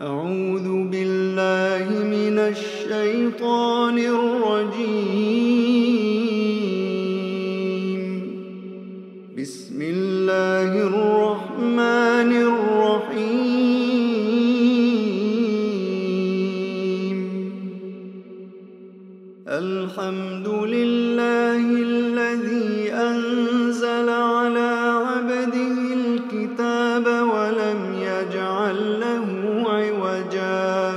أعوذ بالله من الشيطان الرجيم. بسم الله الرحمن الرحيم. الحمد لله الذي أنزل على عبده الكتاب ولم يجعل له عوجا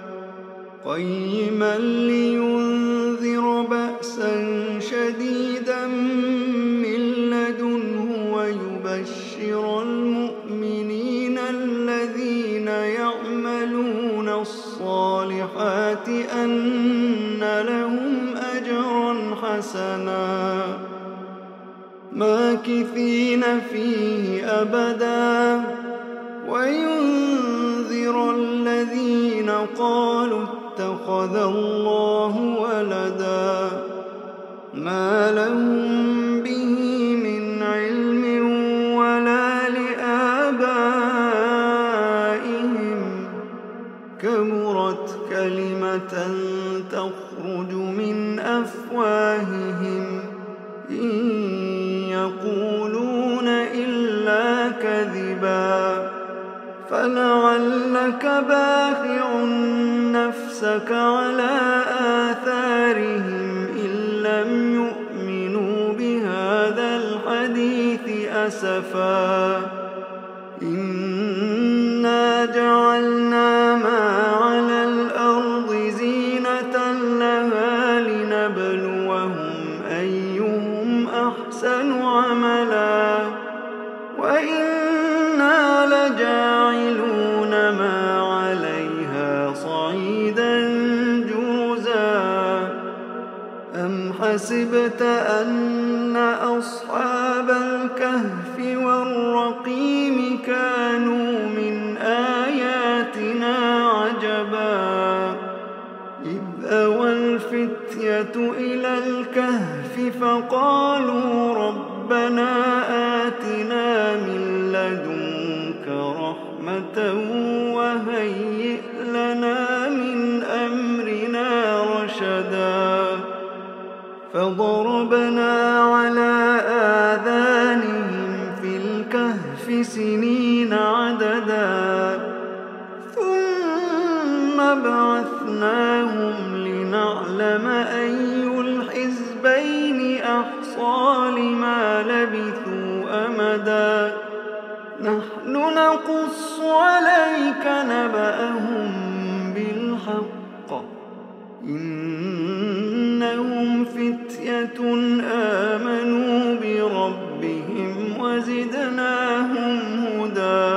قيما لينذر بأسا شديدا من لدنه ويبشر المؤمنين الذين يعملون الصالحات أن لهم أجرا حسنا ماكثين فيه أبدا وينذر الذين قالوا اتخذ الله ولدا ما لهم به من علم ولا لآبائهم كبرت كلمة تخرج من أفواههم إن يقولون إلا كذبا فلعلك باخع نفسك على آثارهم إن لم يؤمنوا بهذا الحديث أسفا إنا جعلنا ما على الأرض زينة لها لنبلوهم أيهم أحسن عملا وإنا لجاعلون ما عليها صعيدا جرزا أم حسبت أن أصحاب الكهف والرقيم كانوا من آياتنا عجبا إذ أوى الفتية إلى الكهف فقالوا ربنا آتنا من لدنك رحمة وهيئ لنا من أمرنا رشدا فضربنا على آذانهم في الكهف سنين عددا ثم بعثناهم لنعلم أي الحزبين أحصى لما لبثوا أمدا نحن نقص عليك نبأهم بالحق إنهم فتية آمنوا بربهم وزدناهم هدى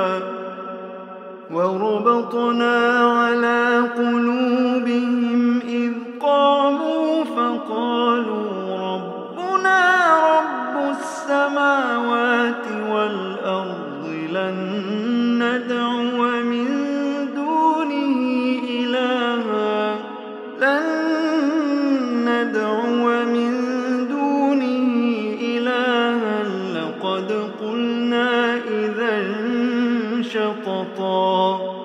وربطنا على قلوبهم إذ قاموا فقالوا ربنا رب السماوات والأرض لن ندعو من دونه إلها لقد قلنا إذا شططا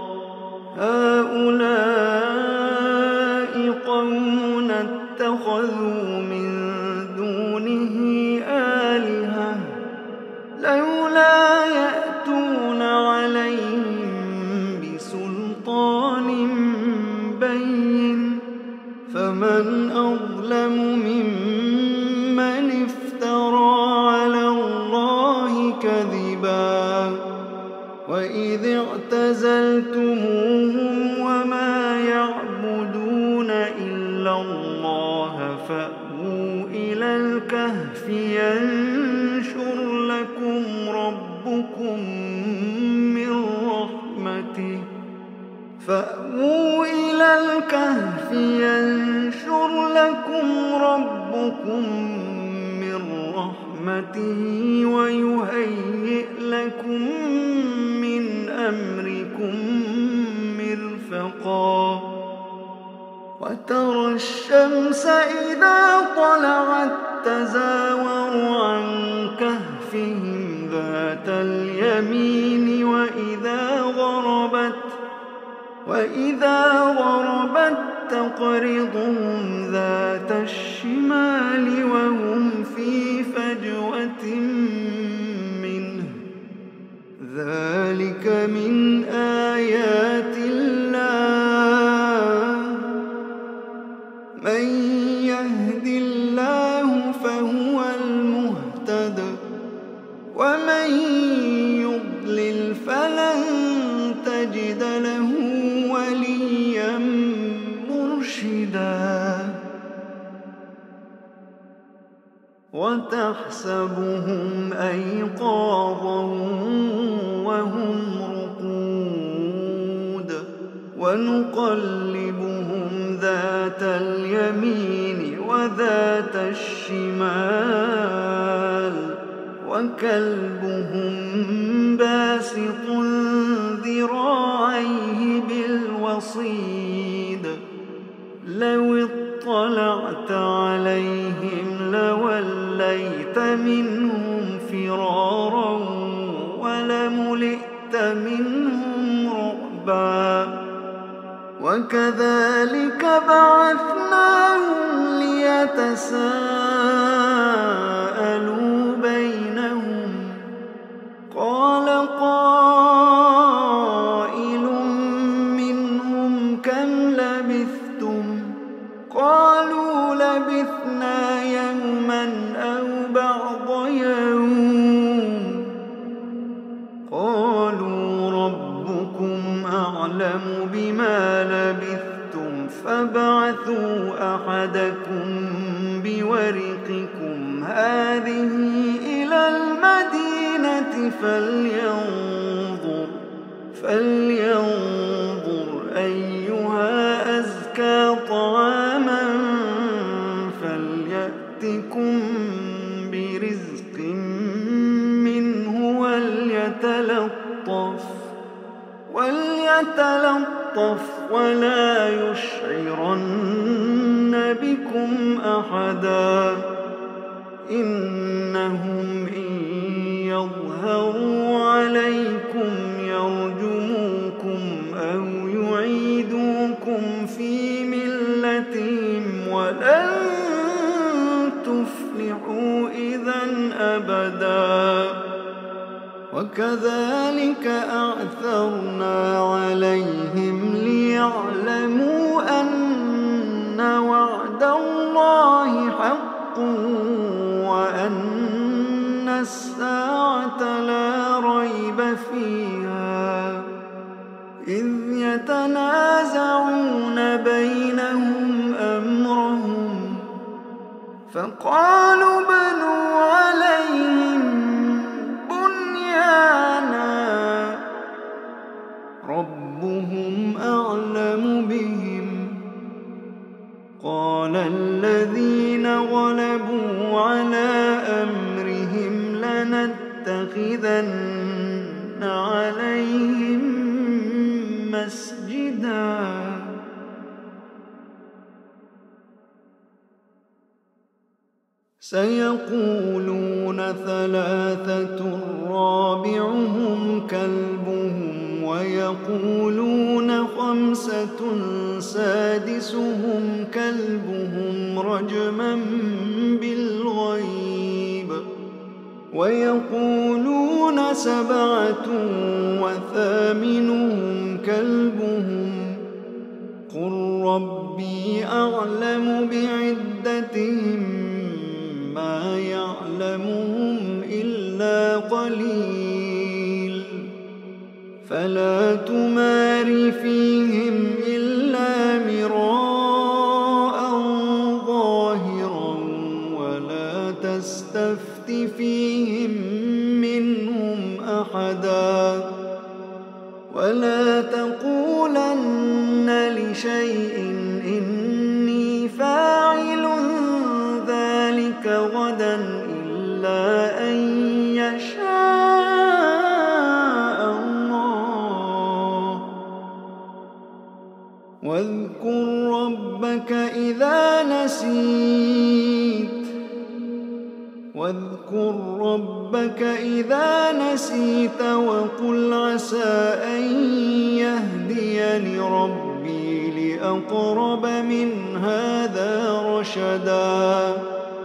هؤلاء قومنا اتخذوا من دونه آلهة لولا يأتون عليهم بسلطان بين فمن أظلم ممن افترى على الله كذبا وإذ اعتزلتموهم وما يعبدون إلا الله فأووا إلى الكهف ينشر لكم ربكم من رحمته فأووا إلى الكهف ينشر لكم ربكم من رحمته ويهيئ لكم من أمركم مرفقا وترى الشمس إذا طلعت تزاور عن كهفهم ذات اليمين وإذا ضربت تقرضهم ذات الشمال وهم في فجوة منه ذلك من آيات الله من يهد الله فهو المهتد ومن يضلل فلن تجد له وليا مرشدا وتحسبهم أيقاظا وهم رقود ونقلبهم ذات اليمين وذات الشمال وكلبهم باسط ذراعيه بالوصيد لو اطلعت عليهم لوليت منهم فرارا ولملئت منهم رعبا وكذلك بعثناهم ليتساءلوا بينهم قال قائل منهم كم لبثتم قالوا لبثنا يوما أو بعض يوم قالوا ربكم أعلم بما لبثتم فابعثوا أحدكم بورقكم هذه إلى المدينة فلينظر أيها أزكى طعاما فليأتكم برزق منه وليتلطف ولا يشعرن بكم أحدا إنهم إن يظهروا عليكم يرجموكم أو يعيدوكم في ملتهم ولن تفلحوا إذن أبدا وكذلك أعثرنا عليهم ليعلموا أن وعد الله حق وأن الساعة لا ريب فيها إذ يتنازعون بينهم أمرهم فقالوا بنوا عليهم بنيانا ربهم أعلم بهم قال الذين غلبوا على أمرهم لنتخذن عليهم مسجدا سيقولون ثلاثة رابعهم كلبهم ويقولون خمسة سادسهم كلبهم رجما بالغيب ويقولون سبعة وثامنهم كلبهم قل ربي أعلم بعدتهم ما يعلمهم إلا قليل فلا تمار فيهم إلا مراء ظاهرا ولا تستفت فيهم منهم أحدا ولا تقولن لشيء إني فاعل ذلك غدا إلا أن يشاء الله واذكر ربك إذا نسيت واذكر ربك إذا نسيت وقل عسى أن يهديني ربي لأقرب من هذا رشدا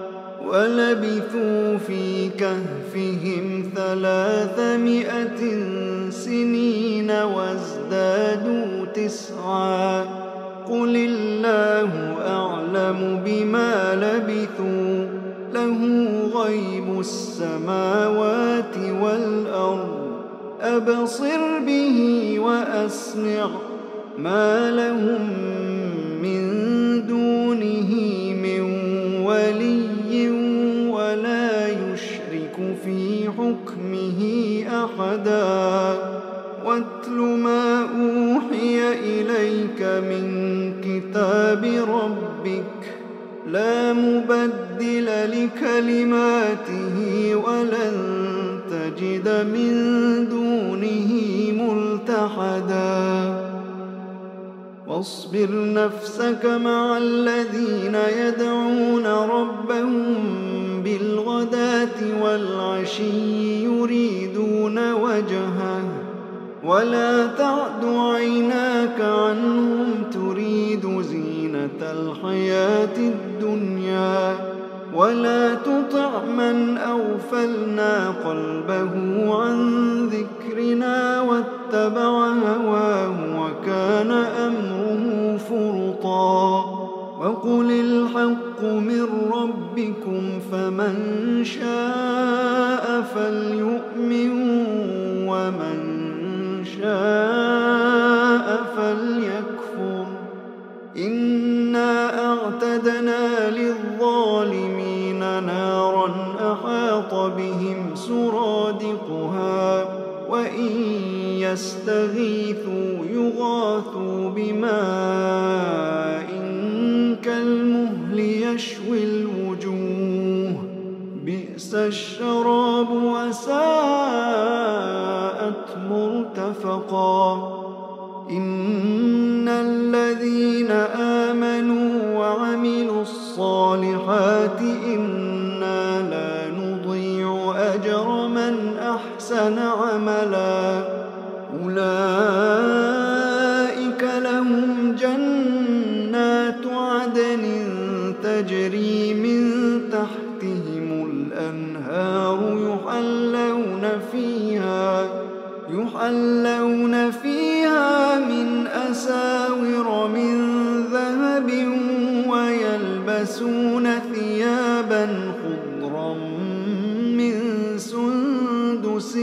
ولبثوا في كهفهم 300 سنين وازدادوا 9 قل الله أعلم بما لبثوا له غيب السماوات والأرض أبصر به وأسمع ما لهم من دونه من ولي ولا يشرك في حكمه أحدا واتل ما أوحي إليك من كتاب ربك لا مبدل لكلماته ولن تجد من دونه ملتحدا واصبر نفسك مع الذين يدعون ربهم بالغداة والعشي يريدون وجهه ولا تعد عيناك عنهم تريد زينة الحياة الدنيا ولا تطع من أغفلنا قلبه عن ذكرنا واتبع هواه وكان أمره فرطا وقل الحق من ربكم فمن شاء فليؤمن ومن شاء فليكفر إنا أعتدنا للظالمين نارا أحاط بهم سرادقها وإن يستغيثوا يغاثوا بماء كالمهل يشوي الوجوه بئس الشراب وساءت مرتفقا إن الذين آمنوا وعملوا الصالحات إنا لا نضيع أجر من أحسن عملا أولئك لهم جنات عدن تجري من تحتهم الأنهار يحلون فيها من أساور من ذهب ويلبسون ثيابا خضرا من سندس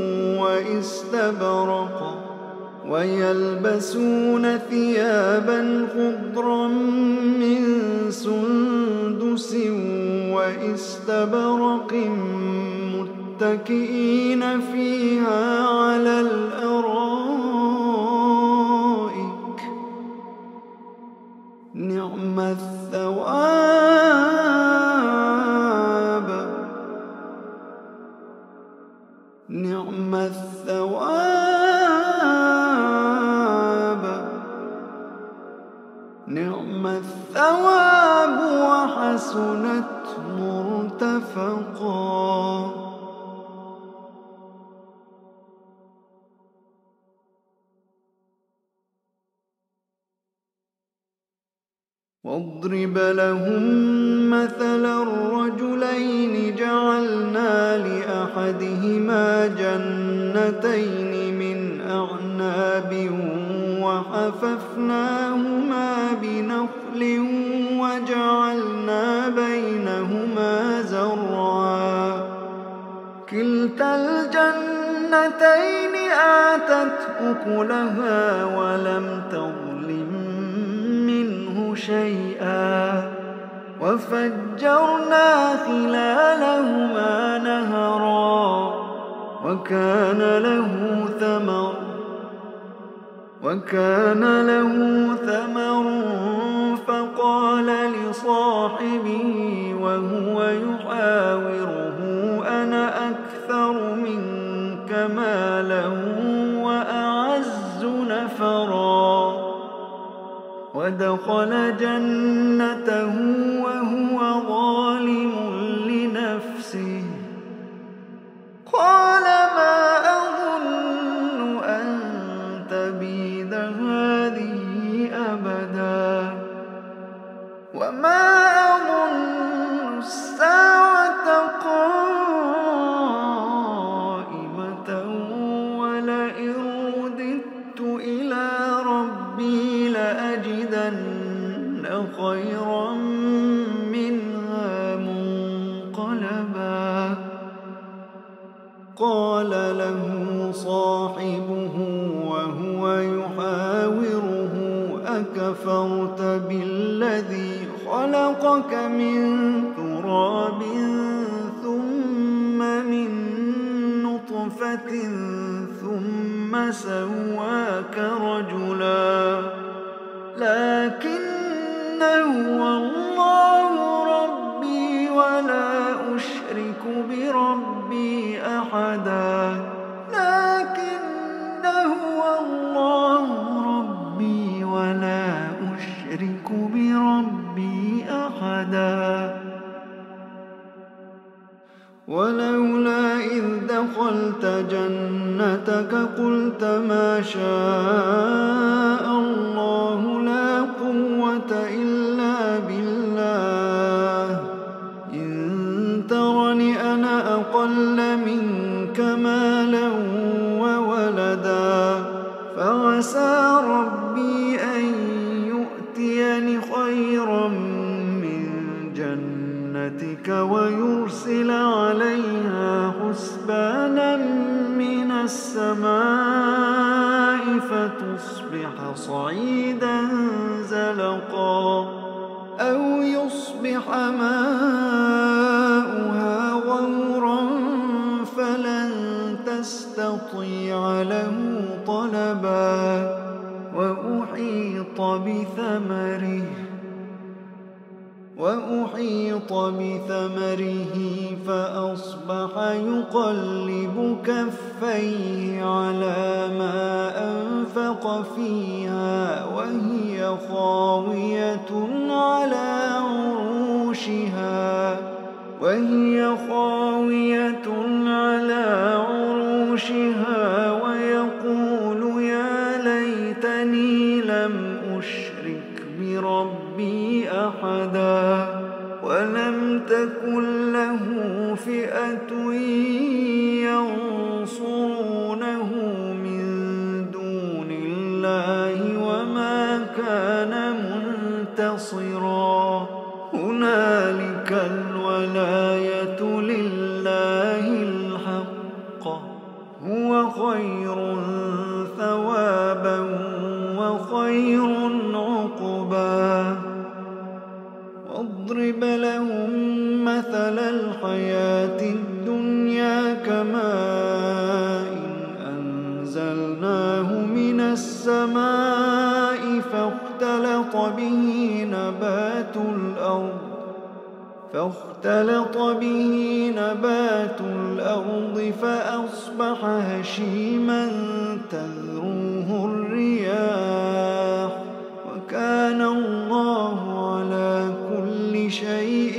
واستبرق متكئين فيها على الأرائك نعم الثواب وحسنت مرتفقا واضرب لهم مثلا الرجلين جعلنا لأحدهما جنتين من أعناب وحففناهما بنخل وجعلنا بينهما زرعا كلتا الجنتين آتت أكلها ولم تظلم منه شيئا وفجرنا خلالهما نهرا وكان له ثمر فقال لصاحبه وهو يحاوره أنا أكثر منك مالا وأعز نفرا ودخل جنته وهو ظالم لنفسه قال له صاحبه وهو يحاوره أكفرت بالذي خلقك من تراب ثم من نطفة ثم سواك رجلا لكن هو الله ربي ولا أشرك بربي أحدا لكن هو الله ربي ولا أشرك بربي أحدا ولولا إذ دخلت جنتك قلت ما شاء الله لا قوة إلا بالله إن ترني أنا أقل منك مالا وولدا فعسى ربي أن يؤتيني خيرا من جنتك ويرسل عليها حسبانا من السماء فتصبح صعيدا زلقا أو يصبح ماؤها غورا فلن تستطيع له طلبا وأحيط بثمره فأصبح يقلب كفيه على ما أنفق فيها وهي خاوية على عروشها ويقول يا ليتني لم أشرك بربي أحدا ولم تكن له فئة ينصرونه من دون الله وما كان منتصرا هنالك الولاية لله الحق هو خير ثوابا وخير عقبا واضرب لهم مثل الحياة الدنيا كماء أنزلناه من السماء فاختلط به نبات الأرض فأصبح هشيما تذروه الرياح وكان الله على كل شيء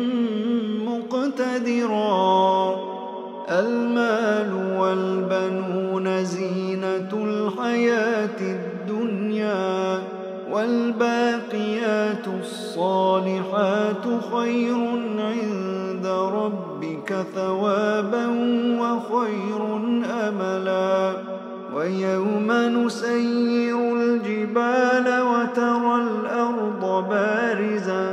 مقتدرا المال والبنون زينة الحياة الدنيا والباقيات الصالحات خير عند ربك ثوابا وخير أملا ويوم نسير الجبال وترى الأرض بارزة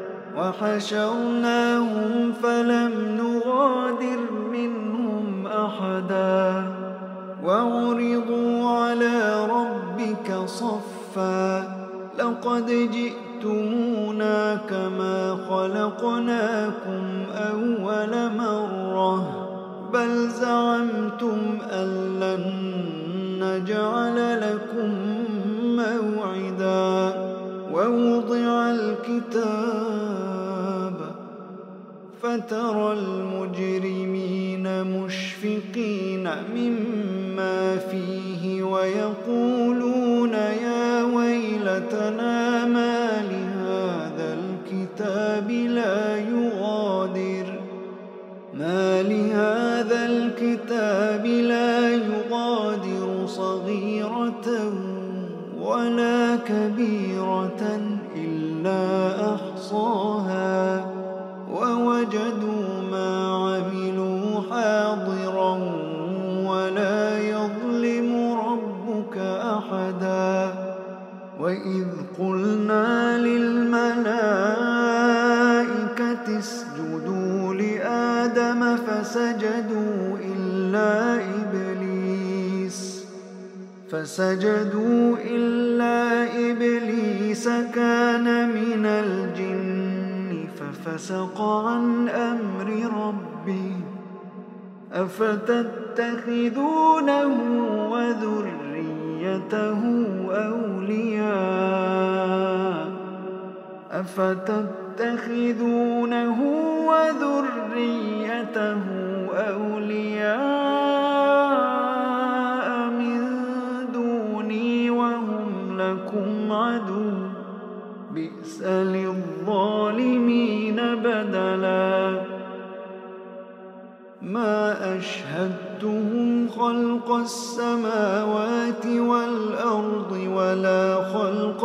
وحشرناهم فلم نغادر منهم أحدا وعرضوا على ربك صفا لقد جئتمونا كما خلقناكم أول مرة بل زعمتم أن لن نجعل لكم موعدا ووضع الكتاب فترى المجرمين مشفقين مما فيه ويقولون يا ويلتنا ما لهذا الكتاب لا يغادر صغيرة ولا كبيرة إلا أحصاها ووجدوا ما عملوا حاضرا ولا يظلم ربك أحدا وإذ قلنا للملائكة اسجدوا لآدم فسجدوا إلا إلا إبليس فسجدوا إلا إبليس كان من الجن ففسق عن أمر ربه أفتتخذونه وذريته أولياء من دوني وهم لكم عدو بئس للظالمين بدلا ما أشهدتهم خلق السماوات والأرض ولا خلق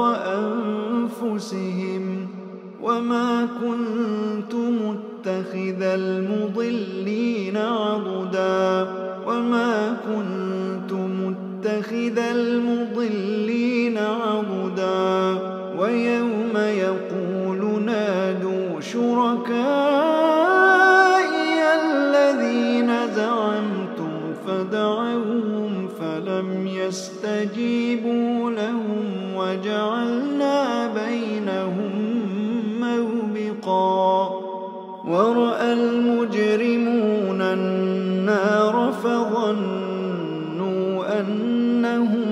أنفسهم وما كنت متخذ المضلين عضدا ويوم يقول نادوا شركائي الذين زعمتم فدعوهم فلم يستجيبوا لهم وجعلنا بينهم موبقا ورأى المجرمون النار فظنوا أنهم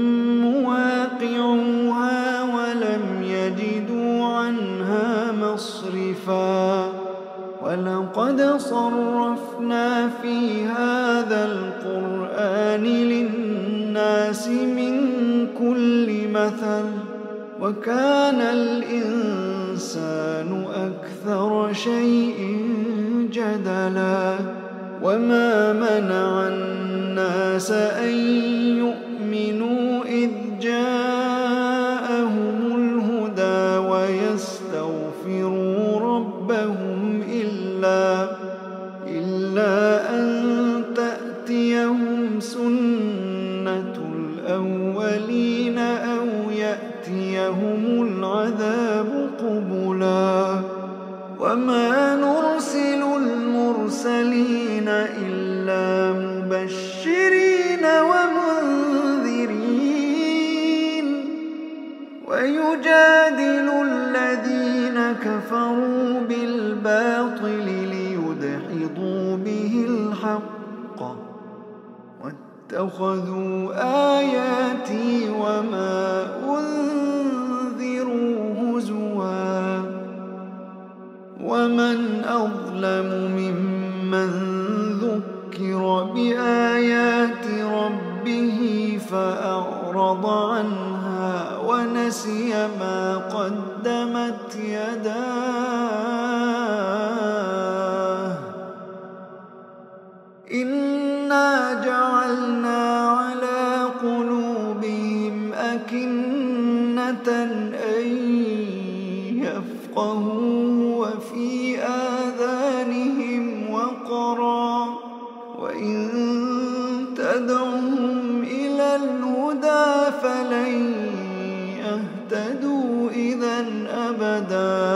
مواقعوها ولم يجدوا عنها مصرفا ولقد صرفنا في هذا القرآن للناس من كل مثل وكان الإنسان أكثر شيء جدلا وما منع الناس أن يؤمنوا إذ جاءهم الهدى ويستغفروا ربهم إلا أن تأتيهم سنة الأولين أو يأتيهم العذاب قبلا وما نرسل المرسلين إلا مبشرين ومنذرين ويجادل الذين كفروا بالباطل ليدحضوا به الحق واتخذوا آياتي وما أنذروا هزوا ومن أظلم ممن ذكر بآيات ربه فأعرض عنها ونسي ما قدمت يداه إنا جعلنا على قلوبهم أكنة أن يفقهوا وفي آذانهم وقرا وإن تدعهم إلى الهدى فلن يهتدوا إذا أبدا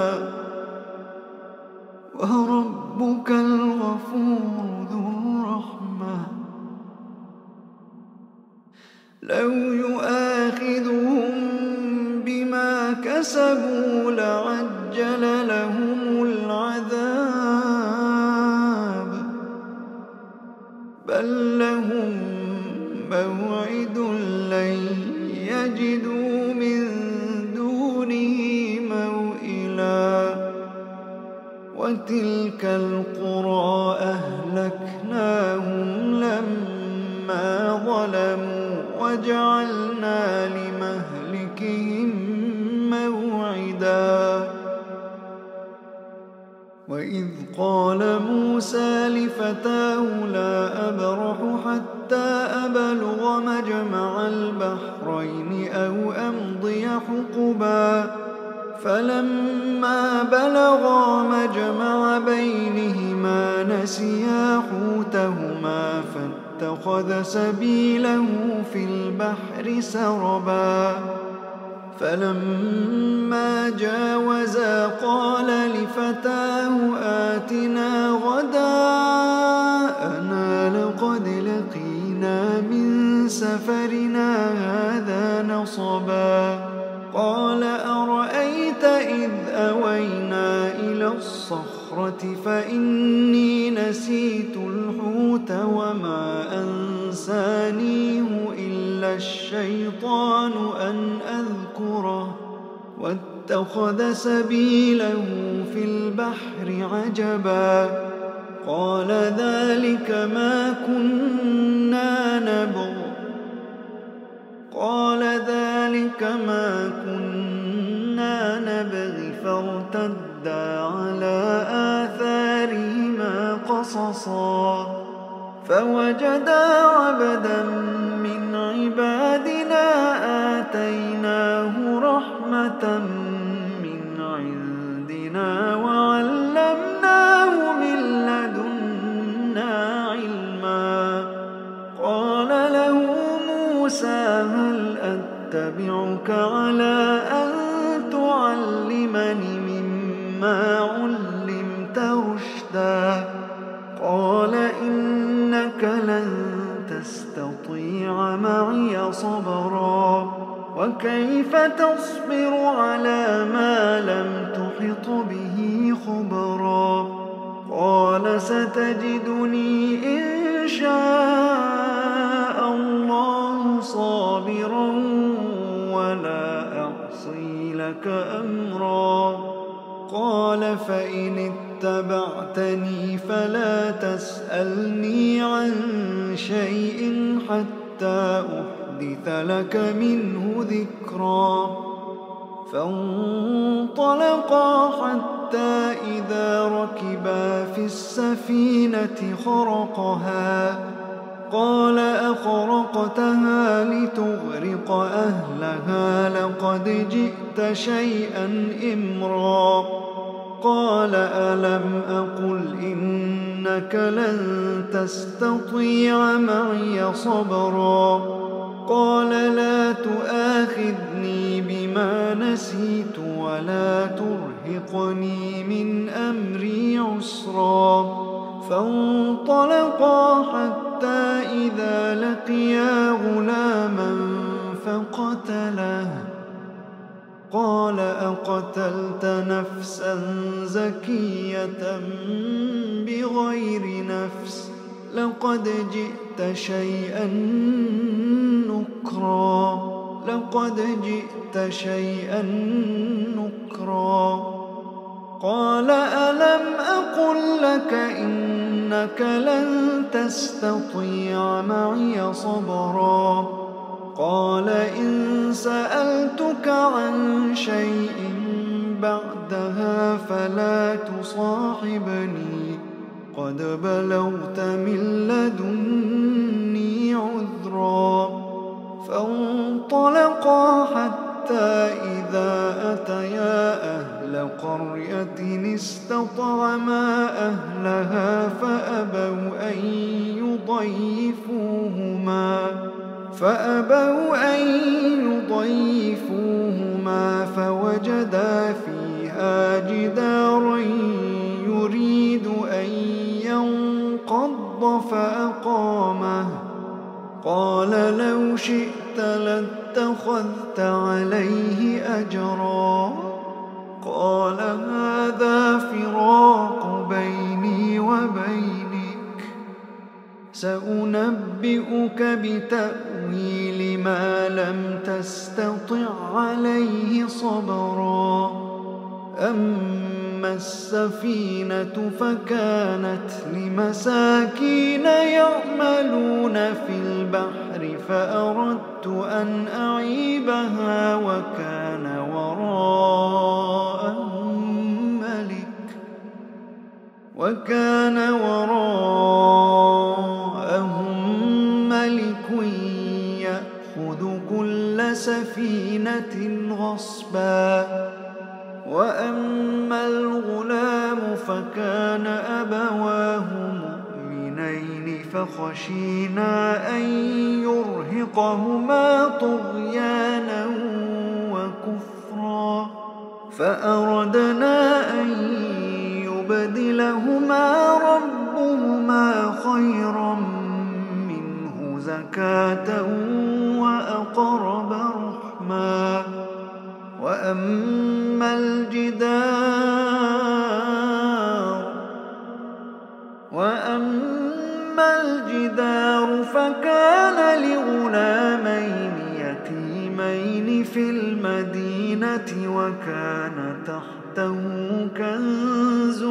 وربك الغفور ذو الرحمة لو يؤاخذهم بما كسبوا لعجل لهم العذاب بل لهم موعد لن يجدوا من دونه موئلا وتلك القرى أهلكناهم لما ظلموا وجعلنا لمهلكهم موعدا وإذ قال موسى لفتاه لا أبرح حتى أبلغ مجمع البحرين أو أمضي حقبا فلما بلغا مجمع بينهما نسيا حوتهما فاتخذ سبيله في البحر سربا فلما جاوزا قال لفتاه آتنا غداءنا لقد وإني نسيت الحوت وما أنسانيه إلا الشيطان أن أذكره واتخذ سبيله في البحر عجبا قال ذلك ما كنا نبغي فارتدا على آثارهما قصصا فوجدا عبدا من عبادنا آتيناه رحمة من عندنا وعلمناه من لدنا علما قال له موسى هل أتبعك على أن تعلمني مما علمت رشدا قال إنك لن تستطيع معي صبرا وكيف تصبر على ما لم تحط به خبرا قال ستجدني إن شاء الله صابرا ولا أعصي لك أمرا قال فإن اتبعتني فلا تسألني عن شيء حتى أحدث لك منه ذكرا فانطلقا حتى إذا ركبا في السفينة خرقها قال أخرقتها لتغرق أهلها لقد جئت شيئا إمرا قال ألم أقل إنك لن تستطيع معي صبرا قال لا تؤاخذني بما نسيت ولا ترهقني من أمري عسرا فانطلقا حتى إذا لقيا غلاما فقتله قال أقتلت نفسا زكية بغير نفس لقد جئت شيئا نكرا قال ألم أقل لك إنك لن تستطيع معي صبرا قال إن سألتك عن شيء بعدها فلا تصاحبني قد بلغت من لدني عذرا فانطلقا حتى إذا أتيا أهل قرية استطعما أهلها فأبوا أن يضيفوهما فوجدا فيها جدارا يريد أن ينقض فأقامه قال لو شئت لاتخذت عليه أجرا قال هذا فراق بيني وبينك سأنبئك بتأويل ما لم تستطع عليه صبرا أما السفينة فكانت لمساكين يعملون في البحر فأردت أن أعيبها وكان وراءهم ملك يأخذ كل سفينة غصبا وأما الغلام فكان أبواه مؤمنين فخشينا أن يرهقهما طغيانا وكفرا فأردنا أن يبدلهما ربهما خيرا منه زكاة وأقرب رحما وأما الجدار وأما الجدار فكان لغلامين يتيمين في المدينة وكان تحته كنز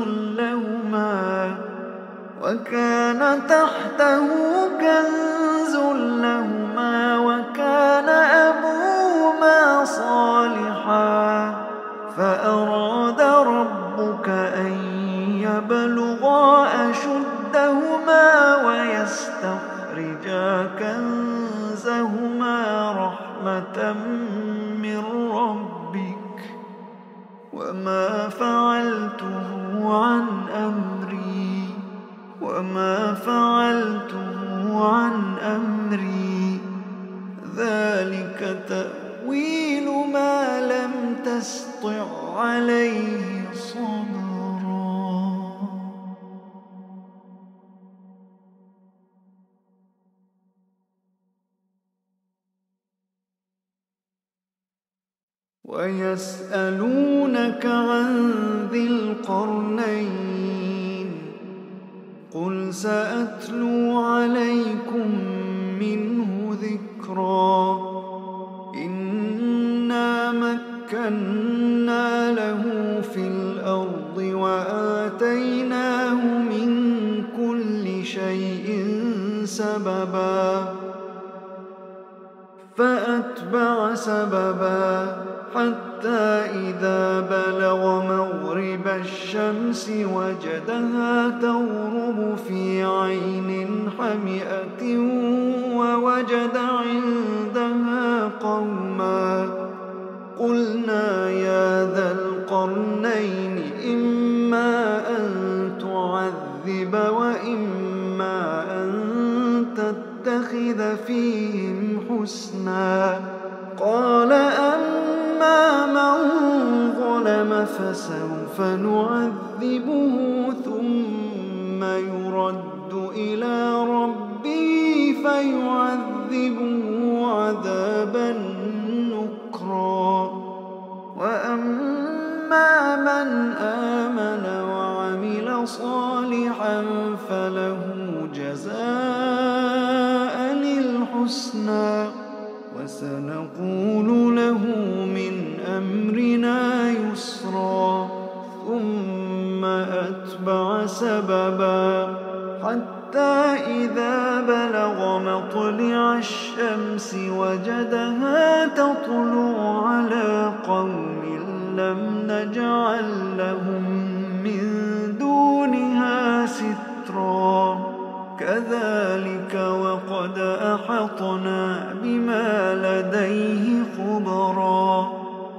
لهما وكان أبوهما صالحا فأراد ربك أن يبلغا أشدهما ويستخرجا كنزهما رحمة من ربك وما فعلته عن أمري ذلك تأويل ما لم تسطع عليه صبرا. ويسألونك عن ذي القرنين قل سأتلو عليكم منه ذكرا إنا مكنا له في الأرض وآتيناه من كل شيء سببا فأتبع سببا حتى إذا بلغ مغرب الشمس وجدها تغرب في عين حمئة ووجد عندها قوما قلنا يا ذا القرنين إما أن تعذب وإما أن تتخذ فيهم حسنا قال أما من ظلم فسوف نعذبه ثم يرد إلى ربه فيعذبه عذابا نكرا وأما من آمن وعمل صالحا فله جزاء الحسنى وسنقول له من أمرنا يسرا ثم أتبع سببا حتى إذا بلغ مطلع الشمس وجدها تطلع على قوم لم نجعل لهم من دونها سترا كذلك وقد أحطنا بما لديه خبرا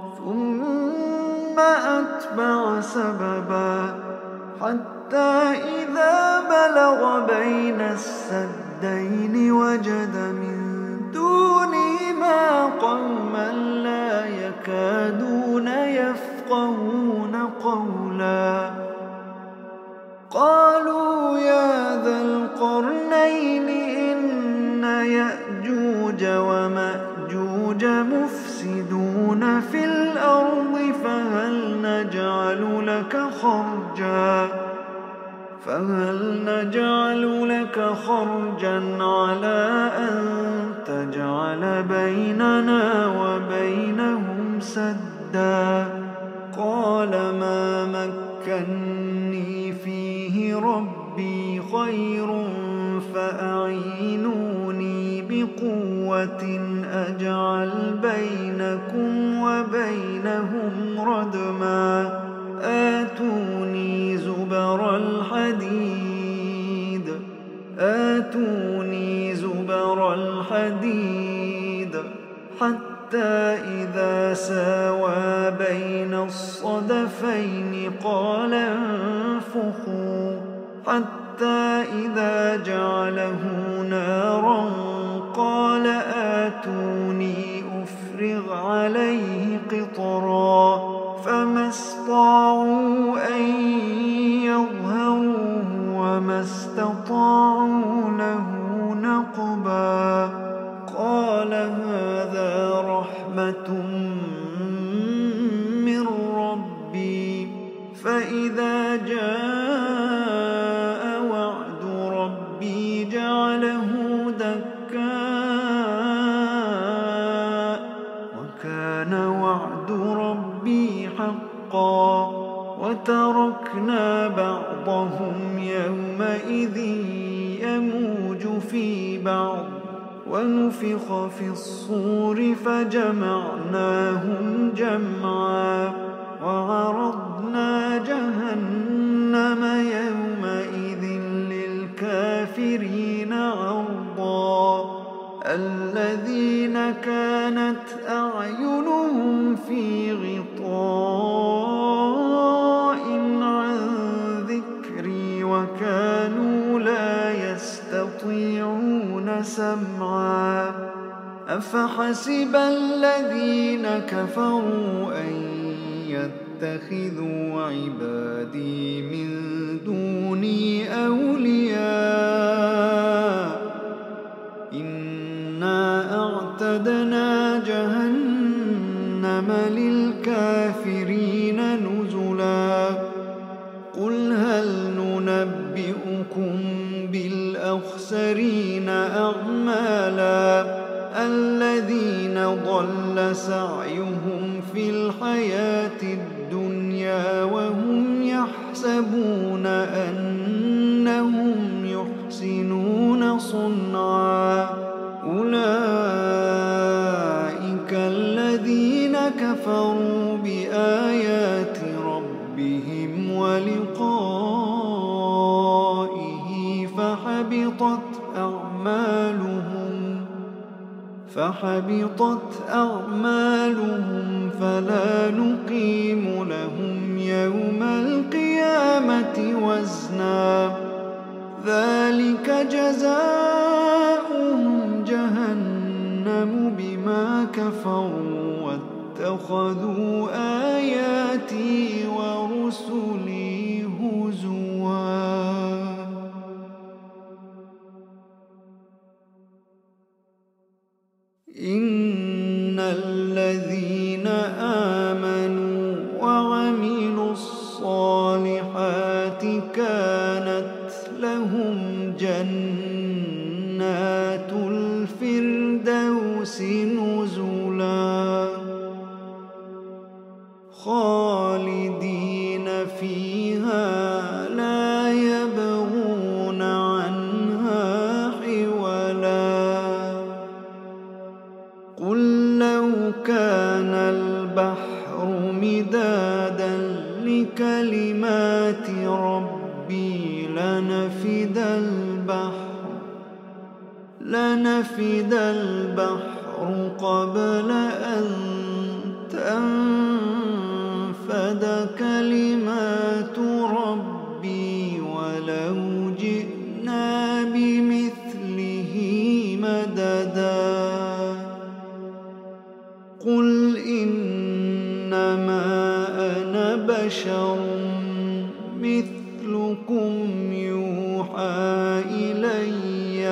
ثم أتبع سببا حتى إذا بلغ بين السدين وجد من دونهما قوما لا يكادون يفقهون قولا قالوا يا ذا القرنين إن يأجوج ومأجوج مفسدون في الأرض فهل نجعل لك خرجا على أن تجعل بيننا وبينهم سدا قال ما مكني فيه ربي خير فأعينوني بقوة أجعل بينكم وبينهم ردما آتوني زبر الحديد حتى إذا ساوى بين الصدفين قال انفخوا حتى إذا جعله نارا قال آتوني أفرغ عليه قطرا فما استطاعوا أن يظهروه وما استطاعوا له نقبا قال هذا رحمة من ربي فإذا جاء وعد يومئذ يموج في بعض ونفخ في الصور فجمعناهم جمعا وعرضنا جهنم يومئذ للكافرين عرضا الذين كانت أعينهم في غطاء عن ذكري وكانوا لا يستطيعون سمعا أفحسب الذين كفروا أن يتخذوا عبادي من دوني أولياء إنا أعتدنا جهنم للكافرين نزلا قل هل ننبئكم بالأخسرين أعمالا الذين ضل سعيهم في الحياة الدنيا وهم يحسبون أنهم يحسنون صنعا أولئك الذين كفروا بآيات ربهم ولقائه فحبطت أعمالهم فلا نقيم لهم يوم القيامة وزنا ذلك جزاؤهم جهنم بما كفروا واتخذوا آياتي ورسلي هزوا. إن الذين آمنوا وعملوا الصالحات كانت لهم جنات الفردوس نزلا خالدين فيها لا يبغون عنها حولا قل لو كان البحر مدادا لكلمات ربي لنفد البحر قبل أن تنفد كلمات ربي ولو جئنا بمثله مددا قل إنما أنا بشر مثلكم يوحى إلي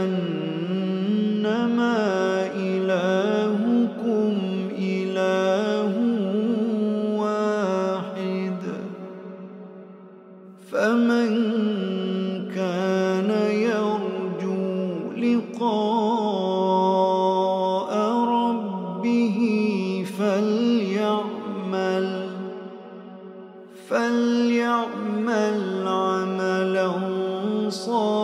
أنما إلهكم إله واحد فمن كان يرجو لقاء ربه فليعمل عملا صالحا